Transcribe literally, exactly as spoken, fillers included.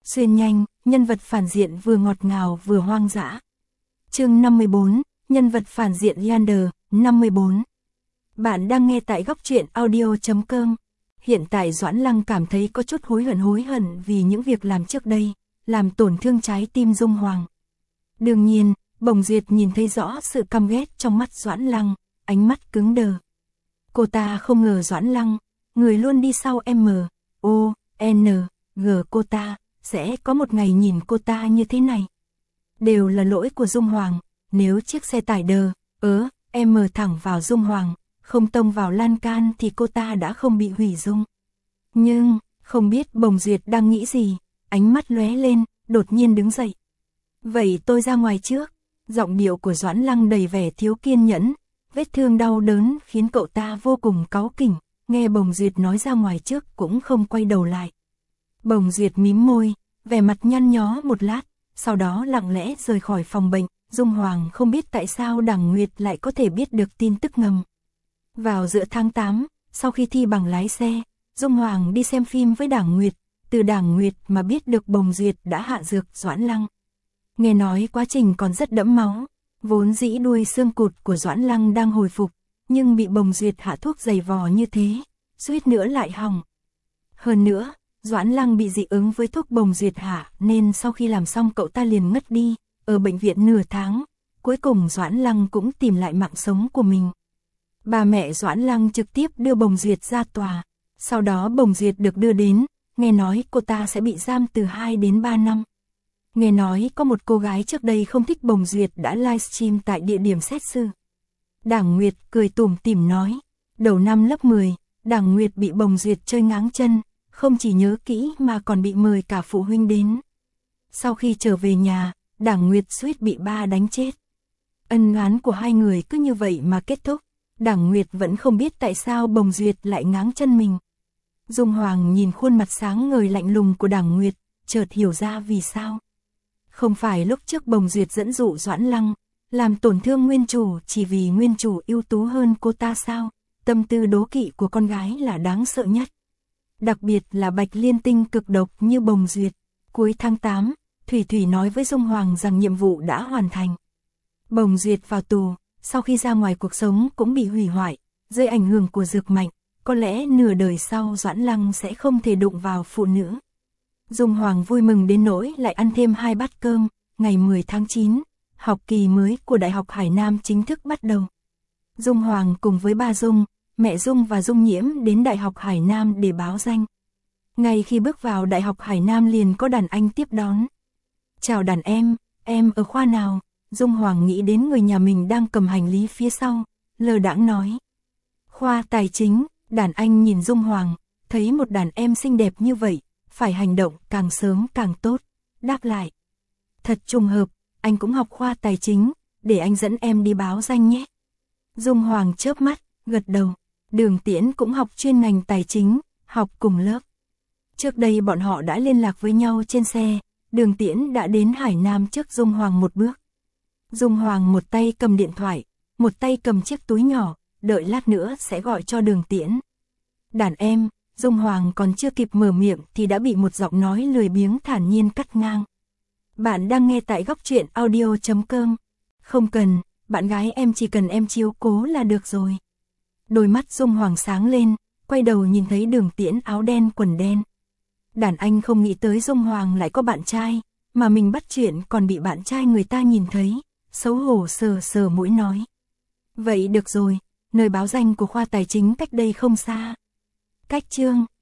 xuyên nhanh, nhân vật phản diện vừa ngọt ngào vừa hoang dã. Chương năm mươi bốn, nhân vật phản diện Leander, năm mươi bốn. Bạn đang nghe tại góc truyện audio chấm com. Hiện tại Doãn Lăng cảm thấy có chút hối hận hối hận vì những việc làm trước đây, làm tổn thương trái tim Dung Hoàng. Đương nhiên, Bồng Duyệt nhìn thấy rõ sự căm ghét trong mắt Doãn Lăng, ánh mắt cứng đờ. Cô ta không ngờ Doãn Lăng, người luôn đi sau M, O, N, G cô ta, sẽ có một ngày nhìn cô ta như thế này. Đều là lỗi của Dung Hoàng, nếu chiếc xe tải đờ, ớ, M thẳng vào Dung Hoàng, không tông vào lan can thì cô ta đã không bị hủy dung. Nhưng, không biết Bồng Duyệt đang nghĩ gì, ánh mắt lóe lên, đột nhiên đứng dậy. Vậy tôi ra ngoài trước. Giọng điệu của Doãn Lăng đầy vẻ thiếu kiên nhẫn, vết thương đau đớn khiến cậu ta vô cùng cáu kỉnh, nghe Bồng Duyệt nói ra ngoài trước cũng không quay đầu lại. Bồng Duyệt mím môi, vẻ mặt nhăn nhó một lát, sau đó lặng lẽ rời khỏi phòng bệnh. Dung Hoàng không biết tại sao Đằng Nguyệt lại có thể biết được tin tức ngầm. Vào giữa tháng tám, sau khi thi bằng lái xe, Dung Hoàng đi xem phim với Đằng Nguyệt, từ Đằng Nguyệt mà biết được Bồng Duyệt đã hạ dược Doãn Lăng. Nghe nói quá trình còn rất đẫm máu, vốn dĩ đuôi xương cụt của Doãn Lăng đang hồi phục, nhưng bị Bồng Duyệt hạ thuốc dày vò như thế, suýt nữa lại hỏng. Hơn nữa, Doãn Lăng bị dị ứng với thuốc Bồng Duyệt hạ nên sau khi làm xong cậu ta liền ngất đi, ở bệnh viện nửa tháng, cuối cùng Doãn Lăng cũng tìm lại mạng sống của mình. Bà mẹ Doãn Lăng trực tiếp đưa Bồng Duyệt ra tòa, sau đó Bồng Duyệt được đưa đến, nghe nói cô ta sẽ bị giam từ hai đến ba năm. Nghe nói có một cô gái trước đây không thích Bồng Duyệt đã livestream tại địa điểm xét xử. Đằng Nguyệt cười tủm tỉm nói, đầu năm lớp mười, Đằng Nguyệt bị Bồng Duyệt chơi ngáng chân, không chỉ nhớ kỹ mà còn bị mời cả phụ huynh đến. Sau khi trở về nhà, Đằng Nguyệt suýt bị ba đánh chết. Ân oán của hai người cứ như vậy mà kết thúc. Đằng Nguyệt vẫn không biết tại sao Bồng Duyệt lại ngáng chân mình. Dung Hoàng nhìn khuôn mặt sáng ngời lạnh lùng của Đằng Nguyệt, chợt hiểu ra vì sao. Không phải lúc trước Bồng Duyệt dẫn dụ Doãn Lăng, làm tổn thương nguyên chủ chỉ vì nguyên chủ ưu tú hơn cô ta sao? Tâm tư đố kỵ của con gái là đáng sợ nhất. Đặc biệt là Bạch Liên Tinh cực độc như Bồng Duyệt. Cuối tháng tám, Thủy Thủy nói với Dung Hoàng rằng nhiệm vụ đã hoàn thành. Bồng Duyệt vào tù, sau khi ra ngoài cuộc sống cũng bị hủy hoại, dưới ảnh hưởng của dược mạnh, có lẽ nửa đời sau Doãn Lăng sẽ không thể đụng vào phụ nữ. Dung Hoàng vui mừng đến nỗi lại ăn thêm hai bát cơm. Ngày mười tháng chín, học kỳ mới của Đại học Hải Nam chính thức bắt đầu. Dung Hoàng cùng với ba Dung, mẹ Dung và Dung Nhiễm đến Đại học Hải Nam để báo danh. Ngay khi bước vào Đại học Hải Nam liền có đàn anh tiếp đón. Chào đàn em, em ở khoa nào? Dung Hoàng nghĩ đến người nhà mình đang cầm hành lý phía sau, lơ đãng nói. Khoa tài chính. Đàn anh nhìn Dung Hoàng, thấy một đàn em xinh đẹp như vậy, phải hành động càng sớm càng tốt, đáp lại. Thật trùng hợp, anh cũng học khoa tài chính, để anh dẫn em đi báo danh nhé. Dung Hoàng chớp mắt, gật đầu. Đường Tiễn cũng học chuyên ngành tài chính, học cùng lớp. Trước đây bọn họ đã liên lạc với nhau trên xe, Đường Tiễn đã đến Hải Nam trước Dung Hoàng một bước. Dung Hoàng một tay cầm điện thoại, một tay cầm chiếc túi nhỏ, đợi lát nữa sẽ gọi cho Đường Tiễn. Đàn em. Dung Hoàng còn chưa kịp mở miệng thì đã bị một giọng nói lười biếng thản nhiên cắt ngang. Bạn đang nghe tại góc truyện audio chấm com. Không cần, bạn gái em chỉ cần em chiếu cố là được rồi. Đôi mắt Dung Hoàng sáng lên, quay đầu nhìn thấy Đường Tiễn áo đen quần đen. Đàn anh không nghĩ tới Dung Hoàng lại có bạn trai, mà mình bắt chuyện còn bị bạn trai người ta nhìn thấy, xấu hổ sờ sờ mũi nói. Vậy được rồi, nơi báo danh của khoa tài chính cách đây không xa. Cách chương